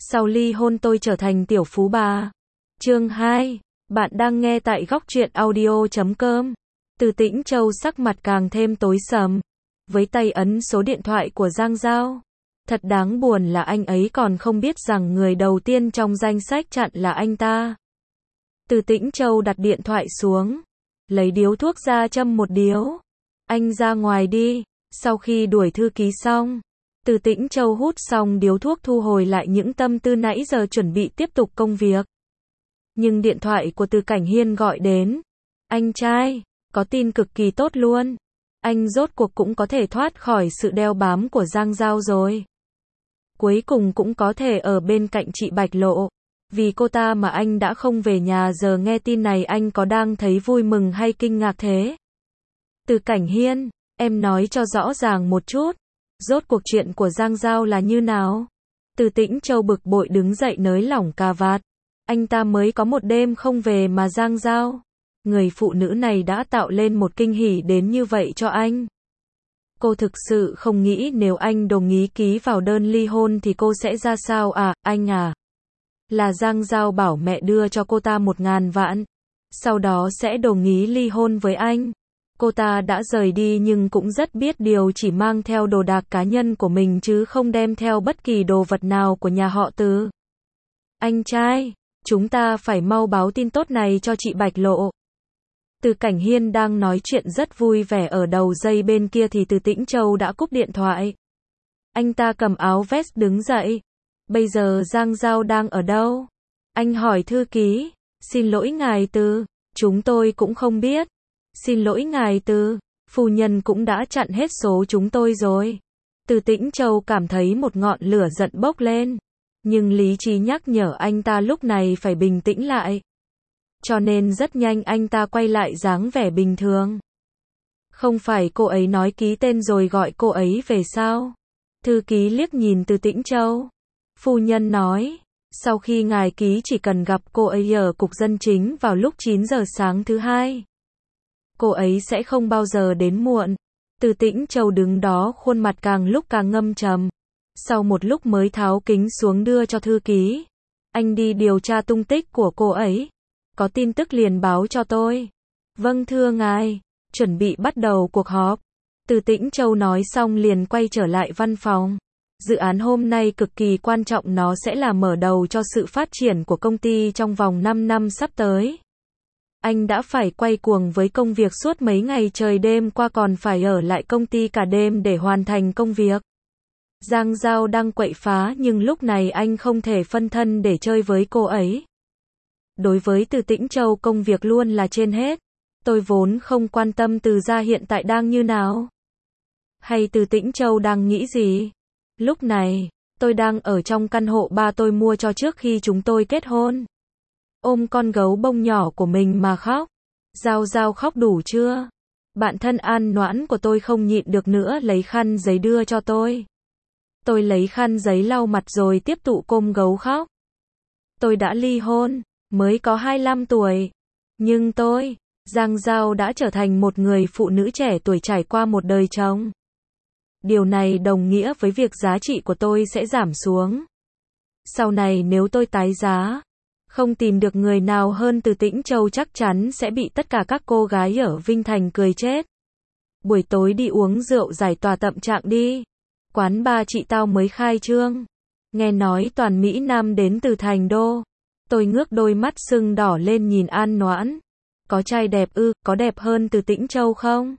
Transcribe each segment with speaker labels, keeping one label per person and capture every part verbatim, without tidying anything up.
Speaker 1: Sau ly hôn tôi trở thành tiểu phú bà. Chương hai. Bạn đang nghe tại góc truyện audio chấm com. Từ Tĩnh Châu sắc mặt càng thêm tối sầm. Với tay ấn số điện thoại của Giang Giao. Thật đáng buồn là anh ấy còn không biết rằng người đầu tiên trong danh sách chặn là anh ta. Từ Tĩnh Châu đặt điện thoại xuống. Lấy điếu thuốc ra châm một điếu. Anh ra ngoài đi. Sau khi đuổi thư ký xong. Từ Tĩnh Châu hút xong điếu thuốc thu hồi lại những tâm tư nãy giờ chuẩn bị tiếp tục công việc. Nhưng điện thoại của Từ Cảnh Hiên gọi đến. Anh trai, có tin cực kỳ tốt luôn. Anh rốt cuộc cũng có thể thoát khỏi sự đeo bám của Giang Giao rồi. Cuối cùng cũng có thể ở bên cạnh chị Bạch Lộ. Vì cô ta mà anh đã không về nhà, giờ nghe tin này anh có đang thấy vui mừng hay kinh ngạc thế? Từ Cảnh Hiên, em nói cho rõ ràng một chút. Rốt cuộc chuyện của Giang Giao là như nào? Từ Tĩnh Châu bực bội đứng dậy nới lỏng cà vạt. Anh ta mới có một đêm không về mà Giang Giao, người phụ nữ này đã tạo lên một kinh hỉ đến như vậy cho anh. Cô thực sự không nghĩ nếu anh đồng ý ký vào đơn ly hôn thì cô sẽ ra sao à, anh à? Là Giang Giao bảo mẹ đưa cho cô ta một ngàn vạn. Sau đó sẽ đồng ý ly hôn với anh. Cô ta đã rời đi nhưng cũng rất biết điều, chỉ mang theo đồ đạc cá nhân của mình chứ không đem theo bất kỳ đồ vật nào của nhà họ Từ. Anh trai, chúng ta phải mau báo tin tốt này cho chị Bạch Lộ. Từ Cảnh Hiên đang nói chuyện rất vui vẻ ở đầu dây bên kia thì Từ Tĩnh Châu đã cúp điện thoại. Anh ta cầm áo vest đứng dậy. Bây giờ Giang Giao đang ở đâu? Anh hỏi thư ký. Xin lỗi ngài Từ, chúng tôi cũng không biết. Xin lỗi ngài Từ, phu nhân cũng đã chặn hết số chúng tôi rồi. Từ Tĩnh Châu cảm thấy một ngọn lửa giận bốc lên. Nhưng lý trí nhắc nhở anh ta lúc này phải bình tĩnh lại. Cho nên rất nhanh anh ta quay lại dáng vẻ bình thường. Không phải cô ấy nói ký tên rồi gọi cô ấy về sao? Thư ký liếc nhìn Từ Tĩnh Châu. Phu nhân nói, sau khi ngài ký chỉ cần gặp cô ấy ở cục dân chính vào lúc chín giờ sáng thứ hai. Cô ấy sẽ không bao giờ đến muộn. Từ Tĩnh Châu đứng đó khuôn mặt càng lúc càng ngâm trầm. Sau một lúc mới tháo kính xuống đưa cho thư ký. Anh đi điều tra tung tích của cô ấy. Có tin tức liền báo cho tôi. Vâng thưa ngài. Chuẩn bị bắt đầu cuộc họp. Từ Tĩnh Châu nói xong liền quay trở lại văn phòng. Dự án hôm nay cực kỳ quan trọng, nó sẽ là mở đầu cho sự phát triển của công ty trong vòng năm năm sắp tới. Anh đã phải quay cuồng với công việc suốt mấy ngày trời, đêm qua còn phải ở lại công ty cả đêm để hoàn thành công việc. Giang Giao đang quậy phá nhưng lúc này anh không thể phân thân để chơi với cô ấy. Đối với Từ Tĩnh Châu công việc luôn là trên hết. Tôi vốn không quan tâm Từ gia hiện tại đang như nào. Hay Từ Tĩnh Châu đang nghĩ gì. Lúc này, tôi đang ở trong căn hộ ba tôi mua cho trước khi chúng tôi kết hôn. Ôm con gấu bông nhỏ của mình mà khóc. Giao Giao khóc đủ chưa? Bạn thân An Noãn của tôi không nhịn được nữa lấy khăn giấy đưa cho tôi. Tôi lấy khăn giấy lau mặt rồi tiếp tục ôm gấu khóc. Tôi đã ly hôn, mới có hai mươi lăm tuổi. Nhưng tôi, Giang Giao đã trở thành một người phụ nữ trẻ tuổi trải qua một đời chồng. Điều này đồng nghĩa với việc giá trị của tôi sẽ giảm xuống. Sau này nếu tôi tái giá, không tìm được người nào hơn Từ Tĩnh Châu chắc chắn sẽ bị tất cả các cô gái ở Vinh Thành cười chết. Buổi tối đi uống rượu giải tỏa tâm trạng đi. Quán ba chị tao mới khai trương. Nghe nói toàn Mỹ Nam đến từ Thành Đô. Tôi ngước đôi mắt sưng đỏ lên nhìn An Noãn. Có trai đẹp ư, có đẹp hơn Từ Tĩnh Châu không?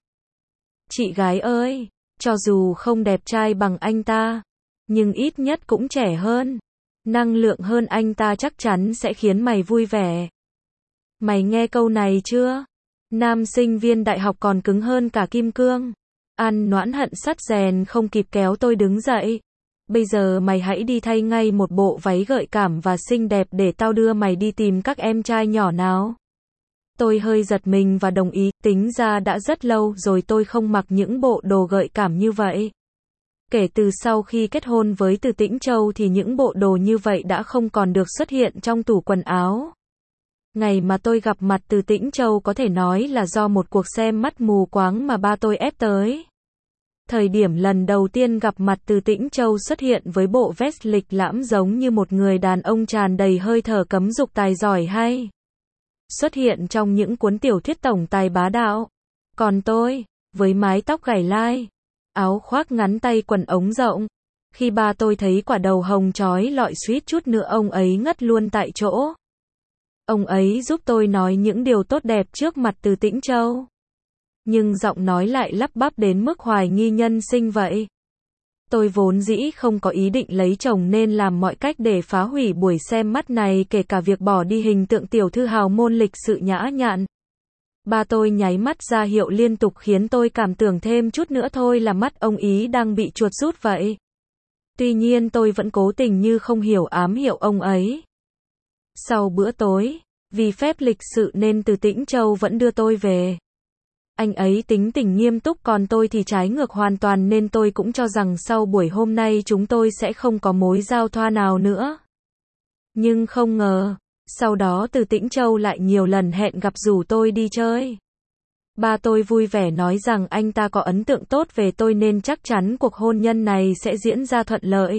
Speaker 1: Chị gái ơi, cho dù không đẹp trai bằng anh ta, nhưng ít nhất cũng trẻ hơn. Năng lượng hơn anh ta chắc chắn sẽ khiến mày vui vẻ. Mày nghe câu này chưa? Nam sinh viên đại học còn cứng hơn cả kim cương. An Noãn hận sắt rèn không kịp kéo tôi đứng dậy. Bây giờ mày hãy đi thay ngay một bộ váy gợi cảm và xinh đẹp để tao đưa mày đi tìm các em trai nhỏ nào. Tôi hơi giật mình và đồng ý, tính ra đã rất lâu rồi tôi không mặc những bộ đồ gợi cảm như vậy. Kể từ sau khi kết hôn với Từ Tĩnh Châu thì những bộ đồ như vậy đã không còn được xuất hiện trong tủ quần áo. Ngày mà tôi gặp mặt Từ Tĩnh Châu có thể nói là do một cuộc xem mắt mù quáng mà ba tôi ép tới. Thời điểm lần đầu tiên gặp mặt Từ Tĩnh Châu xuất hiện với bộ vest lịch lãm giống như một người đàn ông tràn đầy hơi thở cấm dục tài giỏi hay xuất hiện trong những cuốn tiểu thuyết tổng tài bá đạo. Còn tôi, với mái tóc gảy lai, áo khoác ngắn tay quần ống rộng, khi ba tôi thấy quả đầu hồng chói lọi suýt chút nữa ông ấy ngất luôn tại chỗ. Ông ấy giúp tôi nói những điều tốt đẹp trước mặt Từ Tĩnh Châu. Nhưng giọng nói lại lắp bắp đến mức hoài nghi nhân sinh vậy. Tôi vốn dĩ không có ý định lấy chồng nên làm mọi cách để phá hủy buổi xem mắt này, kể cả việc bỏ đi hình tượng tiểu thư hào môn lịch sự nhã nhặn. Ba tôi nháy mắt ra hiệu liên tục khiến tôi cảm tưởng thêm chút nữa thôi là mắt ông ý đang bị chuột rút vậy. Tuy nhiên tôi vẫn cố tình như không hiểu ám hiệu ông ấy. Sau bữa tối, vì phép lịch sự nên Từ Tĩnh Châu vẫn đưa tôi về. Anh ấy tính tình nghiêm túc còn tôi thì trái ngược hoàn toàn nên tôi cũng cho rằng sau buổi hôm nay chúng tôi sẽ không có mối giao thoa nào nữa. Nhưng không ngờ, sau đó Từ Tĩnh Châu lại nhiều lần hẹn gặp rủ tôi đi chơi. Ba tôi vui vẻ nói rằng anh ta có ấn tượng tốt về tôi nên chắc chắn cuộc hôn nhân này sẽ diễn ra thuận lợi.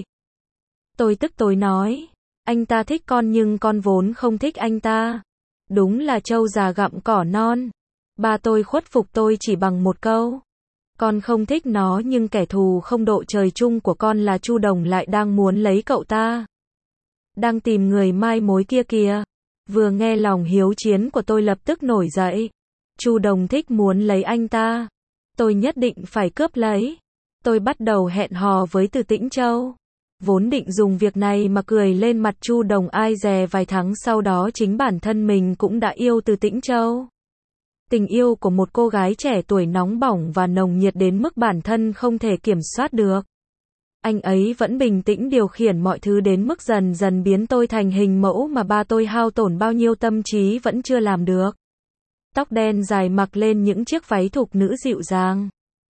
Speaker 1: Tôi tức tối nói, anh ta thích con nhưng con vốn không thích anh ta. Đúng là trâu già gặm cỏ non. Ba tôi khuất phục tôi chỉ bằng một câu. Con không thích nó nhưng kẻ thù không độ trời chung của con là Chu Đồng lại đang muốn lấy cậu ta. Đang tìm người mai mối kia kìa. Vừa nghe lòng hiếu chiến của tôi lập tức nổi dậy. Chu Đồng thích muốn lấy anh ta. Tôi nhất định phải cướp lấy. Tôi bắt đầu hẹn hò với Từ Tĩnh Châu. Vốn định dùng việc này mà cười lên mặt Chu Đồng, ai dè vài tháng sau đó chính bản thân mình cũng đã yêu Từ Tĩnh Châu. Tình yêu của một cô gái trẻ tuổi nóng bỏng và nồng nhiệt đến mức bản thân không thể kiểm soát được. Anh ấy vẫn bình tĩnh điều khiển mọi thứ đến mức dần dần biến tôi thành hình mẫu mà ba tôi hao tổn bao nhiêu tâm trí vẫn chưa làm được. Tóc đen dài mặc lên những chiếc váy thục nữ dịu dàng.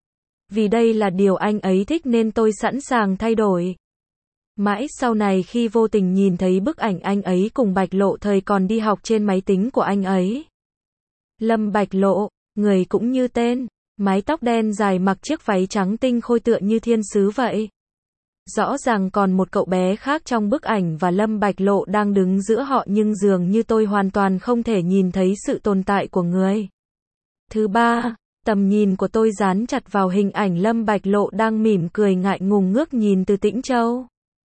Speaker 1: Vì đây là điều anh ấy thích nên tôi sẵn sàng thay đổi. Mãi sau này khi vô tình nhìn thấy bức ảnh anh ấy cùng Bạch Lộ thời còn đi học trên máy tính của anh ấy. Lâm Bạch Lộ, người cũng như tên, mái tóc đen dài mặc chiếc váy trắng tinh khôi tựa như thiên sứ vậy. Rõ ràng còn một cậu bé khác trong bức ảnh và Lâm Bạch Lộ đang đứng giữa họ nhưng dường như tôi hoàn toàn không thể nhìn thấy sự tồn tại của người. Thứ ba, tầm nhìn của tôi dán chặt vào hình ảnh Lâm Bạch Lộ đang mỉm cười ngại ngùng ngước nhìn Từ Tĩnh Châu.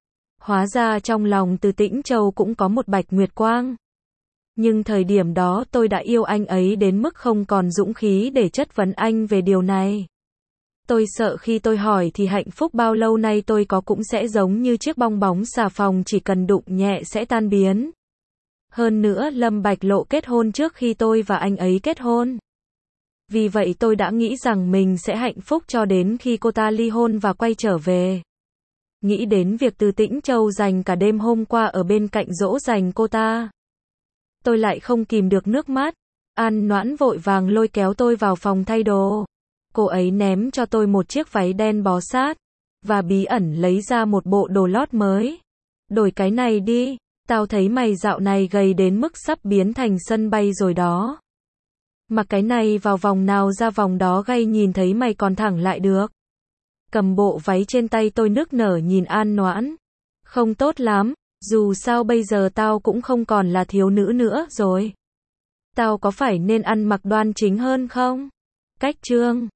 Speaker 1: Hóa ra trong lòng Từ Tĩnh Châu cũng có một Bạch Nguyệt Quang. Nhưng thời điểm đó tôi đã yêu anh ấy đến mức không còn dũng khí để chất vấn anh về điều này. Tôi sợ khi tôi hỏi thì hạnh phúc bao lâu nay tôi có cũng sẽ giống như chiếc bong bóng xà phòng chỉ cần đụng nhẹ sẽ tan biến. Hơn nữa Lâm Bạch Lộ kết hôn trước khi tôi và anh ấy kết hôn. Vì vậy tôi đã nghĩ rằng mình sẽ hạnh phúc cho đến khi cô ta ly hôn và quay trở về. Nghĩ đến việc Từ Tĩnh Châu dành cả đêm hôm qua ở bên cạnh dỗ dành cô ta. Tôi lại không kìm được nước mắt. An Noãn vội vàng lôi kéo tôi vào phòng thay đồ. Cô ấy ném cho tôi một chiếc váy đen bó sát. Và bí ẩn lấy ra một bộ đồ lót mới. Đổi cái này đi. Tao thấy mày dạo này gầy đến mức sắp biến thành sân bay rồi đó. Mặc cái này vào vòng nào ra vòng đó gay nhìn thấy mày còn thẳng lại được. Cầm bộ váy trên tay tôi nức nở nhìn An Noãn. Không tốt lắm. Dù sao bây giờ tao cũng không còn là thiếu nữ nữa rồi. Tao có phải nên ăn mặc đoan chính hơn không? Cách chương